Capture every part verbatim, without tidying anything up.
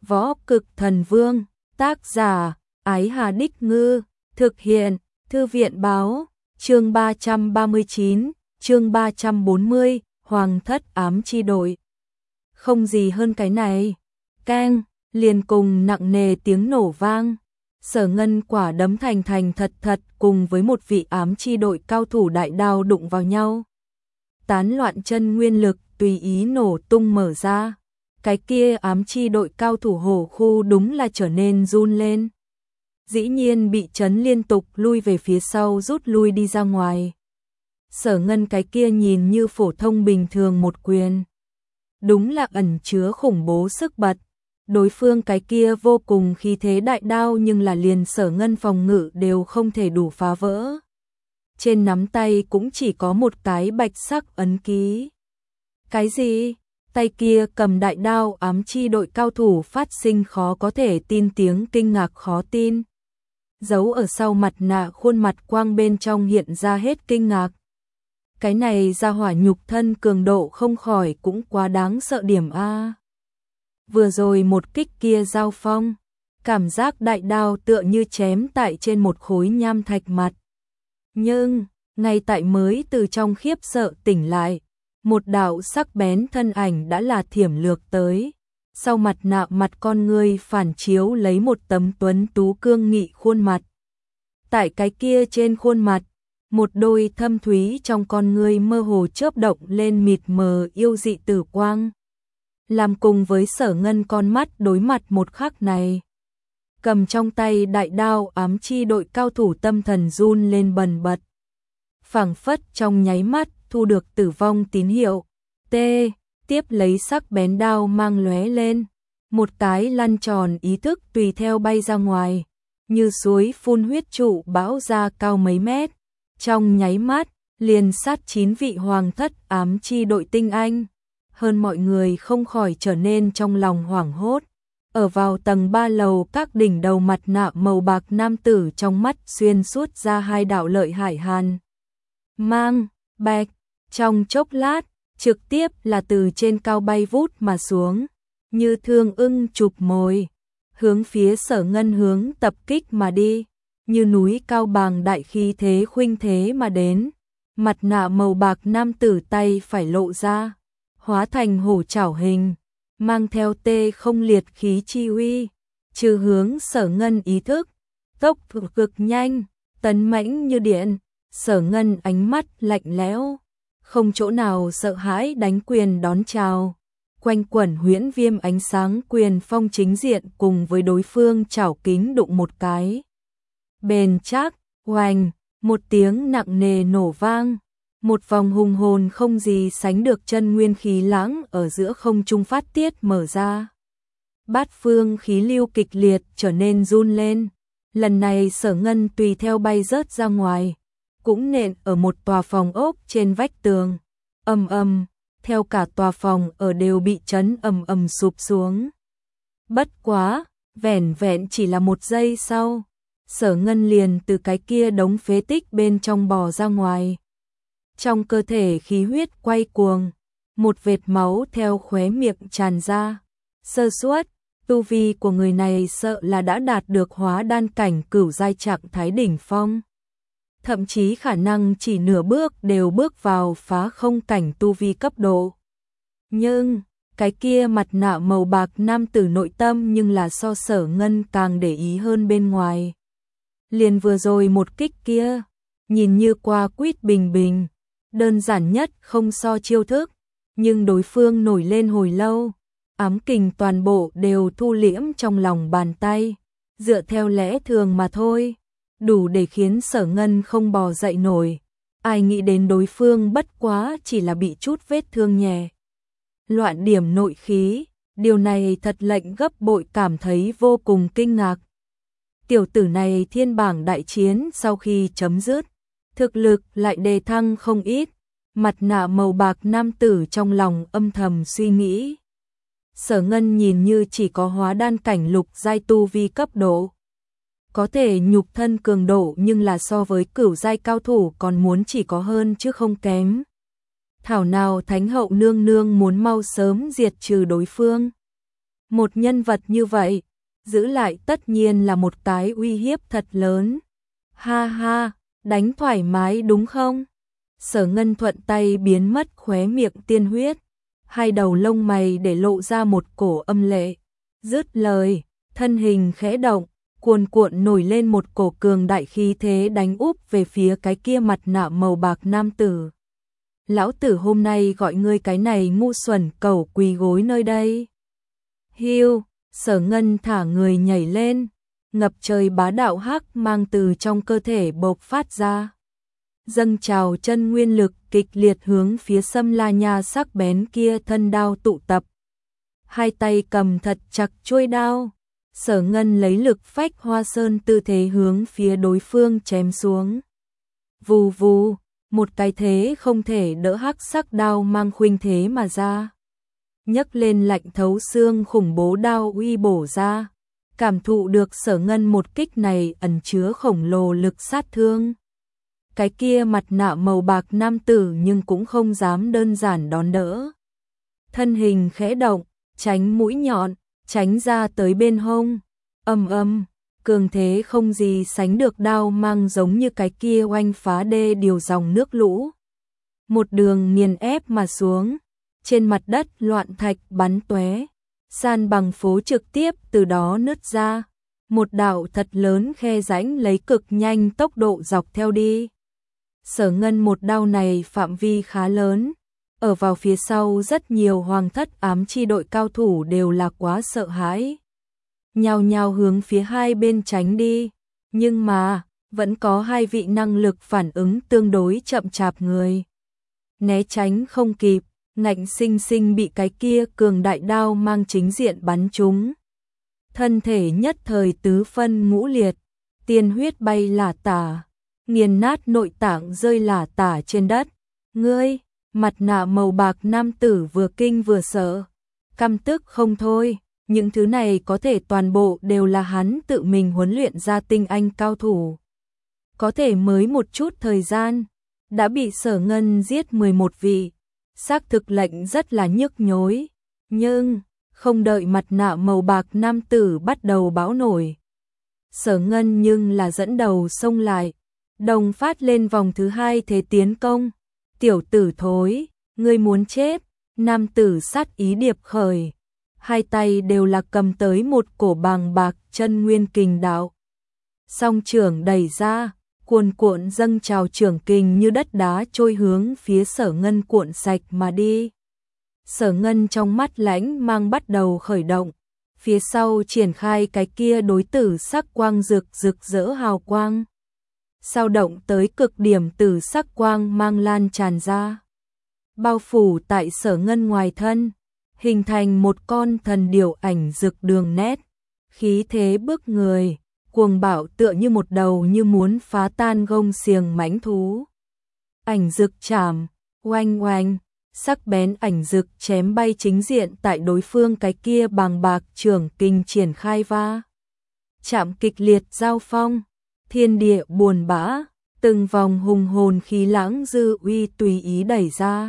Võ Cực Thần Vương, tác giả, Ái Hà Đích Ngư, thực hiện, Thư viện Báo, chương ba trăm ba mươi chín, chương ba trăm bốn mươi, Hoàng thất ám chi đội. Không gì hơn cái này. Keng, liền cùng nặng nề tiếng nổ vang. Sở Ngân quả đấm thành thành thật thật cùng với một vị ám chi đội cao thủ đại đao đụng vào nhau. Tán loạn chân nguyên lực tùy ý nổ tung mở ra. Cái kia ám chi đội cao thủ hổ khu đúng là trở nên run lên. Dĩ nhiên bị chấn liên tục lui về phía sau rút lui đi ra ngoài. Sở Ngân cái kia nhìn như phổ thông bình thường một quyền. Đúng là ẩn chứa khủng bố sức bật. Đối phương cái kia vô cùng khí thế đại đao nhưng là liền Sở Ngân phòng ngự đều không thể đủ phá vỡ. Trên nắm tay cũng chỉ có một cái bạch sắc ấn ký. Cái gì? Tay kia cầm đại đao ám chi đội cao thủ phát sinh khó có thể tin tiếng kinh ngạc khó tin. Giấu ở sau mặt nạ khuôn mặt quang bên trong hiện ra hết kinh ngạc. Cái này ra hỏa nhục thân cường độ không khỏi cũng quá đáng sợ điểm A. Vừa rồi một kích kia giao phong, cảm giác đại đao tựa như chém tại trên một khối nham thạch mặt. Nhưng, ngay tại mới từ trong khiếp sợ tỉnh lại, một đạo sắc bén thân ảnh đã là thiểm lược tới. Sau mặt nạ mặt con người phản chiếu lấy một tấm tuấn tú cương nghị khuôn mặt. Tại cái kia trên khuôn mặt, một đôi thâm thúy trong con người mơ hồ chớp động lên mịt mờ yêu dị tử quang. Làm cùng với Sở Ngân con mắt đối mặt một khắc này. Cầm trong tay đại đao ám chi đội cao thủ tâm thần run lên bần bật. Phảng phất trong nháy mắt thu được tử vong tín hiệu. T. Tiếp lấy sắc bén đao mang lóe lên. Một cái lăn tròn ý thức tùy theo bay ra ngoài. Như suối phun huyết trụ bão ra cao mấy mét. Trong nháy mắt, liền sát chín vị hoàng thất ám chi đội tinh anh. Hơn mọi người không khỏi trở nên trong lòng hoảng hốt. Ở vào tầng ba lầu các đỉnh đầu mặt nạ màu bạc nam tử trong mắt xuyên suốt ra hai đạo lợi hải hàn. Mang, bạch, trong chốc lát, trực tiếp là từ trên cao bay vút mà xuống. Như thương ưng chụp mồi, hướng phía Sở Ngân hướng tập kích mà đi. Như núi cao bàng đại khí thế khuynh thế mà đến. Mặt nạ màu bạc nam tử tay phải lộ ra. Hóa thành hổ chảo hình, mang theo tê không liệt khí chi uy, trừ hướng Sở Ngân ý thức, tốc cực nhanh, tấn mãnh như điện. Sở Ngân ánh mắt lạnh lẽo, không chỗ nào sợ hãi đánh quyền đón chào, quanh quẩn huyễn viêm ánh sáng quyền phong chính diện cùng với đối phương chảo kính đụng một cái. Bền chắc, oành, một tiếng nặng nề nổ vang. Một vòng hùng hồn không gì sánh được chân nguyên khí lãng ở giữa không trung phát tiết mở ra. Bát phương khí lưu kịch liệt trở nên run lên. Lần này Sở Ngân tùy theo bay rớt ra ngoài, cũng nện ở một tòa phòng ốc trên vách tường. Ầm ầm, theo cả tòa phòng ở đều bị chấn ầm ầm sụp xuống. Bất quá, vẻn vẹn chỉ là một giây sau, Sở Ngân liền từ cái kia đống phế tích bên trong bò ra ngoài. Trong cơ thể khí huyết quay cuồng, một vệt máu theo khóe miệng tràn ra. Sơ suất, tu vi của người này sợ là đã đạt được hóa đan cảnh cửu giai trạng thái đỉnh phong. Thậm chí khả năng chỉ nửa bước đều bước vào phá không cảnh tu vi cấp độ. Nhưng, cái kia mặt nạ màu bạc nam tử nội tâm nhưng là so Sở Ngân càng để ý hơn bên ngoài. Liền vừa rồi một kích kia, nhìn như qua quýt bình bình. Đơn giản nhất không so chiêu thức, nhưng đối phương nổi lên hồi lâu, ám kình toàn bộ đều thu liễm trong lòng bàn tay, dựa theo lẽ thường mà thôi, đủ để khiến Sở Ngân không bò dậy nổi. Ai nghĩ đến đối phương bất quá chỉ là bị chút vết thương nhẹ. Loạn điểm nội khí, điều này thật lệnh gấp bội cảm thấy vô cùng kinh ngạc. Tiểu tử này thiên bảng đại chiến sau khi chấm dứt, thực lực lại đề thăng không ít. Mặt nạ màu bạc nam tử trong lòng âm thầm suy nghĩ. Sở Ngân nhìn như chỉ có hóa đan cảnh lục giai tu vi cấp độ. Có thể nhục thân cường độ nhưng là so với cửu giai cao thủ còn muốn chỉ có hơn chứ không kém. Thảo nào Thánh hậu nương nương muốn mau sớm diệt trừ đối phương. Một nhân vật như vậy, giữ lại tất nhiên là một cái uy hiếp thật lớn. Ha ha, đánh thoải mái đúng không? Sở Ngân thuận tay biến mất khóe miệng tiên huyết, hai đầu lông mày để lộ ra một cổ âm lệ. Dứt lời, thân hình khẽ động, cuồn cuộn nổi lên một cổ cường đại khí thế đánh úp về phía cái kia mặt nạ màu bạc nam tử. Lão tử hôm nay gọi ngươi cái này ngu xuẩn cẩu quỳ gối nơi đây. Hiu, Sở Ngân thả người nhảy lên, ngập trời bá đạo hắc mang từ trong cơ thể bộc phát ra. Dâng trào chân nguyên lực kịch liệt hướng phía Sâm La Nha sắc bén kia thân đao tụ tập. Hai tay cầm thật chặt chuôi đao, Sở Ngân lấy lực phách hoa sơn tư thế hướng phía đối phương chém xuống. Vù vù, một cái thế không thể đỡ hắc sắc đao mang khuynh thế mà ra. Nhấc lên lạnh thấu xương khủng bố đao uy bổ ra, cảm thụ được Sở Ngân một kích này ẩn chứa khổng lồ lực sát thương. Cái kia mặt nạ màu bạc nam tử nhưng cũng không dám đơn giản đón đỡ. Thân hình khẽ động, tránh mũi nhọn, tránh ra tới bên hông. Ầm ầm, cường thế không gì sánh được đao mang giống như cái kia oanh phá đê điều dòng nước lũ. Một đường nghiền ép mà xuống, trên mặt đất loạn thạch bắn tóe, san bằng phố trực tiếp từ đó nứt ra. Một đạo thật lớn khe rãnh lấy cực nhanh tốc độ dọc theo đi. Sở Ngân một đao này phạm vi khá lớn, ở vào phía sau rất nhiều hoàng thất ám chi đội cao thủ đều là quá sợ hãi. Nhao nhao hướng phía hai bên tránh đi, nhưng mà, vẫn có hai vị năng lực phản ứng tương đối chậm chạp người. Né tránh không kịp, ngạnh sinh sinh bị cái kia cường đại đao mang chính diện bắn trúng. Thân thể nhất thời tứ phân ngũ liệt, tiên huyết bay lả tả, nghiền nát nội tạng rơi lả tả trên đất. Ngươi, mặt nạ màu bạc nam tử vừa kinh vừa sợ, căm tức không thôi, những thứ này có thể toàn bộ đều là hắn tự mình huấn luyện ra tinh anh cao thủ. Có thể mới một chút thời gian, đã bị Sở Ngân giết mười một vị, xác thực lệnh rất là nhức nhối, nhưng không đợi mặt nạ màu bạc nam tử bắt đầu bão nổi. Sở Ngân nhưng là dẫn đầu xông lại, đồng phát lên vòng thứ hai thế tiến công. Tiểu tử thối, ngươi muốn chết, nam tử sát ý điệp khởi. Hai tay đều là cầm tới một cổ bàng bạc chân nguyên kình đạo. Song trưởng đẩy ra, cuồn cuộn dâng trào trưởng kình như đất đá trôi hướng phía Sở Ngân cuộn sạch mà đi. Sở Ngân trong mắt lãnh mang bắt đầu khởi động, phía sau triển khai cái kia đối tử sắc quang rực rực rỡ hào quang. Sao động tới cực điểm từ sắc quang mang lan tràn ra, bao phủ tại Sở Ngân ngoài thân, hình thành một con thần điểu ảnh rực đường nét, khí thế bức người, cuồng bạo tựa như một đầu như muốn phá tan gông xiềng mãnh thú. Ảnh rực chạm, oanh oanh, sắc bén ảnh rực chém bay chính diện tại đối phương cái kia bàng bạc trưởng kình triển khai va. Chạm kịch liệt giao phong, thiên địa buồn bã, từng vòng hùng hồn khí lãng dư uy tùy ý đẩy ra.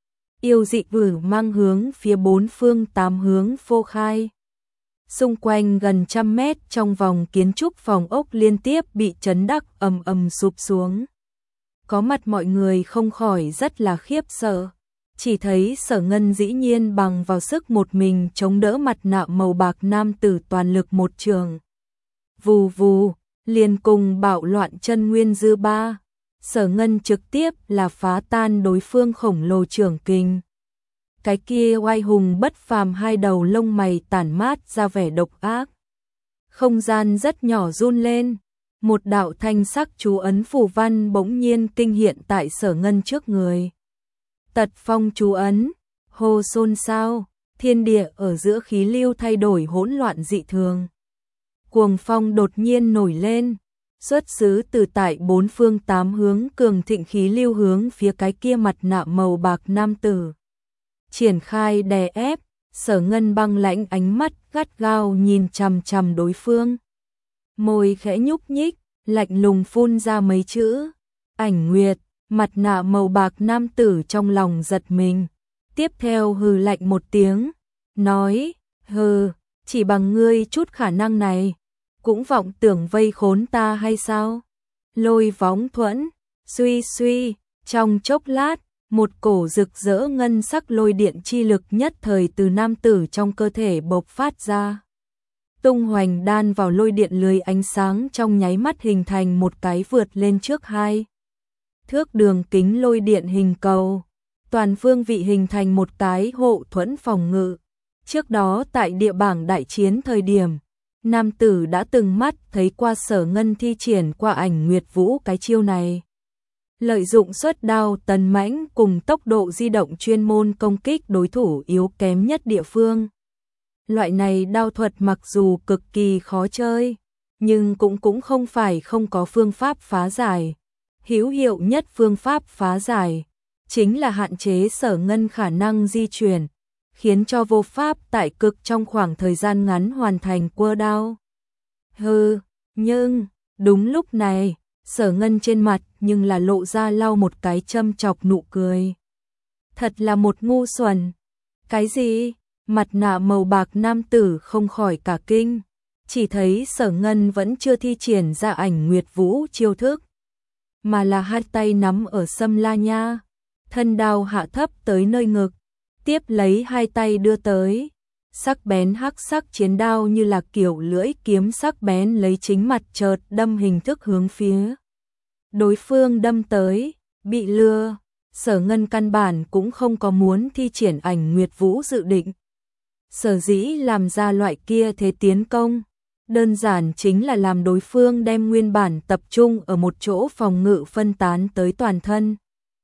Yêu dị vử mang hướng phía bốn phương tám hướng phô khai. Xung quanh gần trăm mét trong vòng kiến trúc phòng ốc liên tiếp bị chấn đắc ầm ầm sụp xuống. Có mặt mọi người không khỏi rất là khiếp sợ. Chỉ thấy Sở Ngân dĩ nhiên bằng vào sức một mình chống đỡ mặt nạ màu bạc nam tử toàn lực một trường. Vù vù, liền cùng bạo loạn chân nguyên dư ba. Sở Ngân trực tiếp là phá tan đối phương khổng lồ trưởng kình. Cái kia oai hùng bất phàm hai đầu lông mày tản mát ra vẻ độc ác. Không gian rất nhỏ run lên, một đạo thanh sắc chú ấn phù văn bỗng nhiên kinh hiện tại Sở Ngân trước người. Tật phong chú ấn, hồ xôn xao, thiên địa ở giữa khí lưu thay đổi hỗn loạn dị thường. Cuồng phong đột nhiên nổi lên, xuất xứ từ tại bốn phương tám hướng cường thịnh khí lưu hướng phía cái kia mặt nạ màu bạc nam tử. Triển khai đè ép, Sở Ngân băng lãnh ánh mắt gắt gao nhìn chằm chằm đối phương. Môi khẽ nhúc nhích, lạnh lùng phun ra mấy chữ. Ảnh Nguyệt, mặt nạ màu bạc nam tử trong lòng giật mình. Tiếp theo hừ lạnh một tiếng, nói, hừ, chỉ bằng ngươi chút khả năng này, cũng vọng tưởng vây khốn ta hay sao? Lôi võng thuẫn, suy suy, trong chốc lát, một cổ rực rỡ ngân sắc lôi điện chi lực nhất thời từ nam tử trong cơ thể bộc phát ra. Tung hoành đan vào lôi điện lưới ánh sáng trong nháy mắt hình thành một cái vượt lên trước hai thước đường kính lôi điện hình cầu. Toàn phương vị hình thành một cái hộ thuẫn phòng ngự. Trước đó tại địa bảng đại chiến thời điểm, nam tử đã từng mắt thấy qua Sở Ngân thi triển qua Ảnh Nguyệt Vũ cái chiêu này. Lợi dụng xuất đao tấn mãnh cùng tốc độ di động chuyên môn công kích đối thủ yếu kém nhất địa phương. Loại này đao thuật mặc dù cực kỳ khó chơi, nhưng cũng cũng không phải không có phương pháp phá giải. Hữu hiệu nhất phương pháp phá giải chính là hạn chế Sở Ngân khả năng di chuyển, khiến cho vô pháp tại cực trong khoảng thời gian ngắn hoàn thành quơ đao. Hừ, nhưng đúng lúc này, Sở Ngân trên mặt nhưng là lộ ra lau một cái châm chọc nụ cười. Thật là một ngu xuẩn. Cái gì? Mặt nạ màu bạc nam tử không khỏi cả kinh, chỉ thấy Sở Ngân vẫn chưa thi triển ra Ảnh Nguyệt Vũ chiêu thức, mà là hai tay nắm ở Sâm La Nha, thân đao hạ thấp tới nơi ngực, tiếp lấy hai tay đưa tới, sắc bén hắc sắc chiến đao như là kiểu lưỡi kiếm sắc bén lấy chính mặt chợt đâm hình thức hướng phía đối phương đâm tới. Bị lừa, Sở Ngân căn bản cũng không có muốn thi triển Ảnh Nguyệt Vũ dự định. Sở dĩ làm ra loại kia thế tiến công, đơn giản chính là làm đối phương đem nguyên bản tập trung ở một chỗ phòng ngự phân tán tới toàn thân.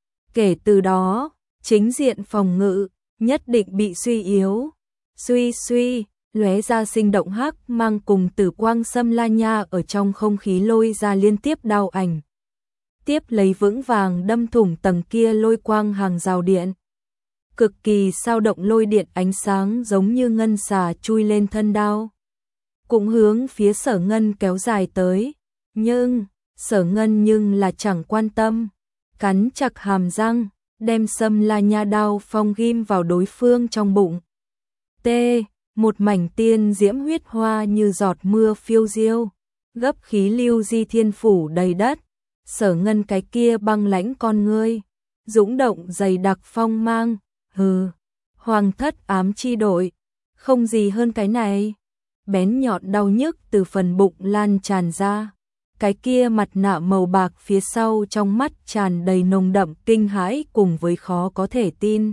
Kể từ đó, chính diện phòng ngự nhất định bị suy yếu. Suy suy, lóe ra sinh động hắc mang cùng tử quang Sâm La Nha ở trong không khí lôi ra liên tiếp đao ảnh. Tiếp lấy vững vàng đâm thủng tầng kia lôi quang hàng rào điện. Cực kỳ sao động lôi điện ánh sáng giống như ngân xà chui lên thân đao, cũng hướng phía Sở Ngân kéo dài tới. Nhưng, Sở Ngân nhưng là chẳng quan tâm, cắn chặt hàm răng, đem Sâm La Nha đao phong ghim vào đối phương trong bụng. T, một mảnh tiên diễm huyết hoa như giọt mưa phiêu diêu, gấp khí lưu di thiên phủ đầy đất. Sở Ngân cái kia băng lãnh con ngươi, dũng động dày đặc phong mang. Hừ, Hoàng Thất ám chi đội, không gì hơn cái này. Bén nhọn đau nhức từ phần bụng lan tràn ra. Cái kia mặt nạ màu bạc phía sau trong mắt tràn đầy nồng đậm kinh hãi cùng với khó có thể tin.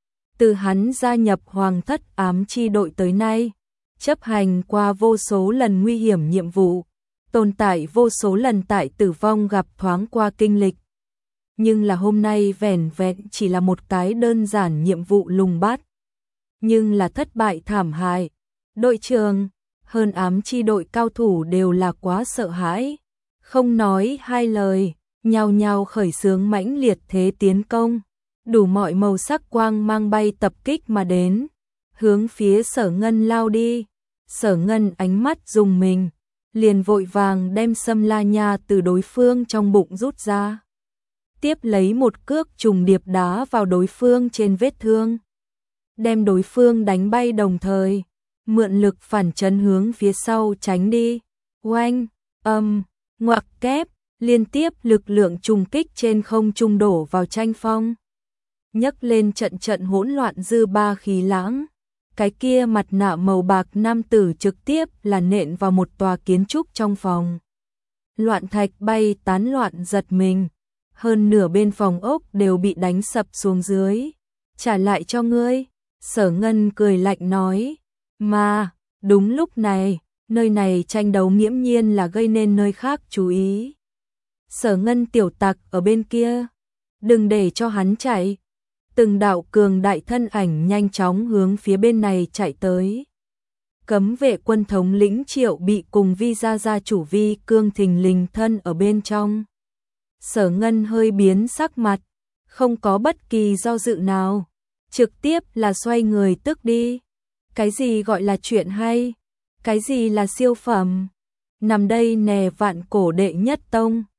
Từ hắn gia nhập Hoàng Thất ám chi đội tới nay, chấp hành qua vô số lần nguy hiểm nhiệm vụ, tồn tại vô số lần tại tử vong gặp thoáng qua kinh lịch. Nhưng là hôm nay vẻn vẹn chỉ là một cái đơn giản nhiệm vụ lùng bắt, nhưng là thất bại thảm hại. Đội trưởng, hơn ám chi đội cao thủ đều là quá sợ hãi, không nói hai lời, nhao nhao khởi xướng mãnh liệt thế tiến công, đủ mọi màu sắc quang mang bay tập kích mà đến, hướng phía Sở Ngân lao đi. Sở Ngân ánh mắt rùng mình, liền vội vàng đem Sâm La Nha từ đối phương trong bụng rút ra, tiếp lấy một cước trùng điệp đá vào đối phương trên vết thương, đem đối phương đánh bay đồng thời mượn lực phản chấn hướng phía sau tránh đi. Oanh, âm, ngoặc kép, liên tiếp lực lượng trùng kích trên không trung đổ vào tranh phong, nhấc lên trận trận hỗn loạn dư ba khí lãng. Cái kia mặt nạ màu bạc nam tử trực tiếp là nện vào một tòa kiến trúc trong phòng. Loạn thạch bay tán loạn giật mình, hơn nửa bên phòng ốc đều bị đánh sập xuống dưới. Trả lại cho ngươi, Sở Ngân cười lạnh nói. Mà, đúng lúc này, nơi này tranh đấu nghiễm nhiên là gây nên nơi khác chú ý. Sở Ngân tiểu tặc ở bên kia, đừng để cho hắn chạy. Từng đạo cường đại thân ảnh nhanh chóng hướng phía bên này chạy tới. Cấm vệ quân thống lĩnh Triệu Bị cùng Vi gia gia chủ Vi Cương thình lình thân ở bên trong. Sở Ngân hơi biến sắc mặt, không có bất kỳ do dự nào, trực tiếp là xoay người tức đi. Cái gì gọi là chuyện hay? Cái gì là siêu phẩm? Nằm đây nè vạn cổ đệ nhất tông,